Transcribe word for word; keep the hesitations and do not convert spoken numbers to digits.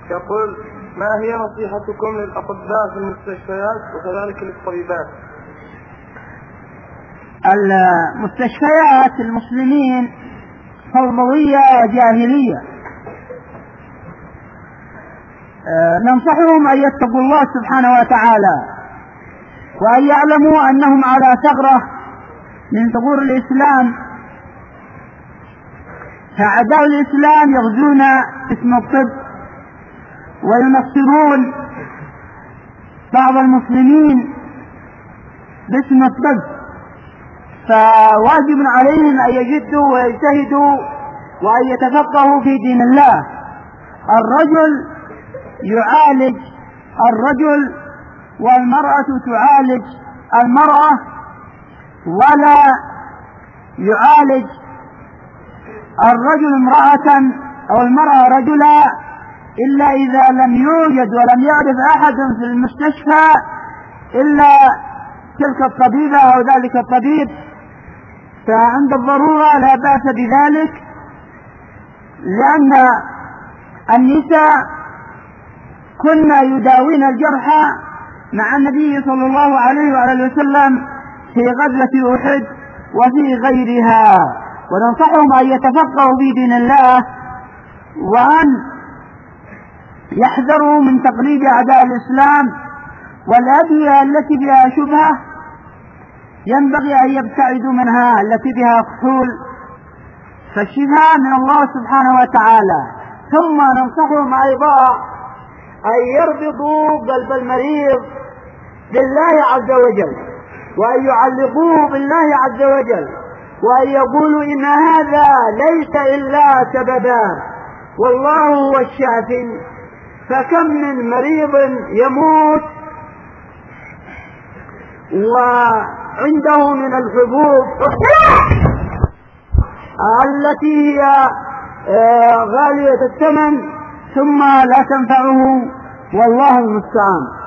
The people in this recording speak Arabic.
يقول: ما هي نصيحتكم للأطباء في المستشفيات وكذلك للطبيبات؟ المستشفيات المسلمين فوضوية وجاهلية، ننصحهم أن يتقوا الله سبحانه وتعالى وأن يعلموا أنهم على ثغرة من ثغور الإسلام، فأعداء الإسلام يغزون اسم الطب وينصرون بعض المسلمين باسم الطب، فواجب عليهم أن يجدوا ويجتهدوا وأن يتفقهوا في دين الله. الرجل يعالج الرجل والمرأة تعالج المرأة، ولا يعالج الرجل امرأة أو المرأة رجلا إلا إذا لم يوجد ولم يعرف أحد في المستشفى إلا تلك الطبيبة أو ذلك الطبيب، فعند الضرورة لا بأس بذلك، لأن النساء كنا يداوين الجرحى مع النبي صلى الله عليه وآله وسلم في غزوة أحد وفي غيرها، وننصحهم أن يتفقهوا في دين الله وأن يحذروا من تقليد أعداء الإسلام والأدوية التي بها شبهة ينبغي أن يبتعدوا منها، التي بها كحول، فالشفاء من الله سبحانه وتعالى. ثم ننصحهم أيضا أن يربطوا قلب المريض بالله عز وجل وأن يعلقوه بالله عز وجل وأن يقولوا إن هذا ليس إلا سببا والله هو الشافي، فكم من مريض يموت وعنده من الحبوب التي هي غالية الثمن ثم لا تنفعه، والله المستعان.